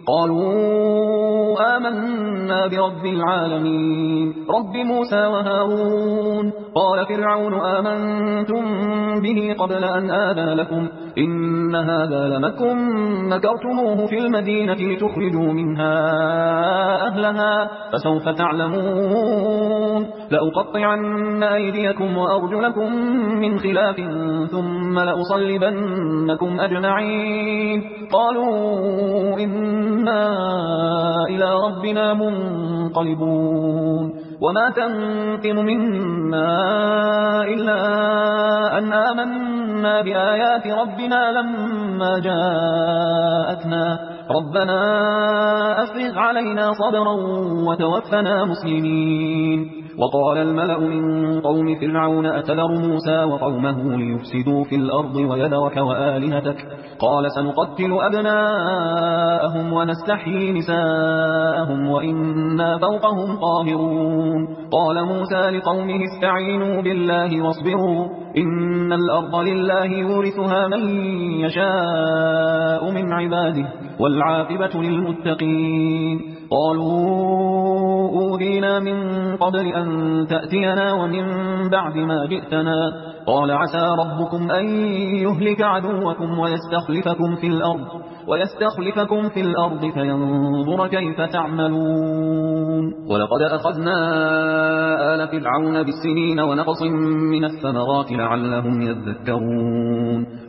قالوا آمنا برب العالمين رب موسى وهارون. قال فرعون آمنتم به قبل أن آذن لكم إن هذا لمكر مكرتموه في المدينة لتخرجوا منها أهلها فسوف تعلمون لأقطعن أيديكم وأرجلكم من خلاف ثم لأصلبنكم أجمعين. قالوا إنا إلى ربنا منقلبون وما تنقم منا إلا أن آمنا بآيات ربنا لما جاءتنا ربنا أفرغ علينا صبرا وتوفنا مسلمين. وقال الملأ من قوم فرعون أتذر موسى وقومه ليفسدوا في الأرض ويذرك وآلهتك قال سنقتل أبناءهم ونستحيي نساءهم وإنا فوقهم قاهرون. قال موسى لقومه استعينوا بالله واصبروا إن الأرض لله يورثها من يشاء من عباده والعاقبة للمتقين. قالوا أوذينا من قبل أن تأتينا ومن بعد ما جئتنا قال عسى ربكم أن يهلك عدوكم ويستخلفكم في الأرض فينظر كيف تعملون. ولقد أخذنا آل فرعون بالسنين ونقص من الثمرات لعلهم يذكرون.